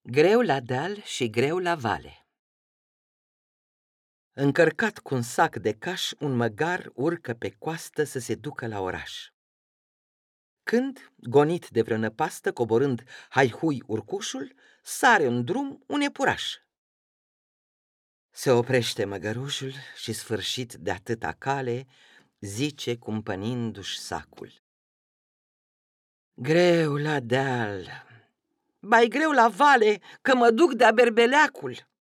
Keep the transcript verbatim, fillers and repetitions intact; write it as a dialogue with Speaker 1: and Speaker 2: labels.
Speaker 1: Greu la deal și greu la vale. Încărcat cu un sac de caș, un măgar urcă pe coastă să se ducă la oraș. Când, gonit de vreo năpastă, coborând hai-hui urcușul, sare în drum un iepuraș. Se oprește măgărușul și, sfârșit de atâta cale, zice cumpănindu-și sacul: Greu la deal, bai greu la vale, că mă duc de-a berbeleacul.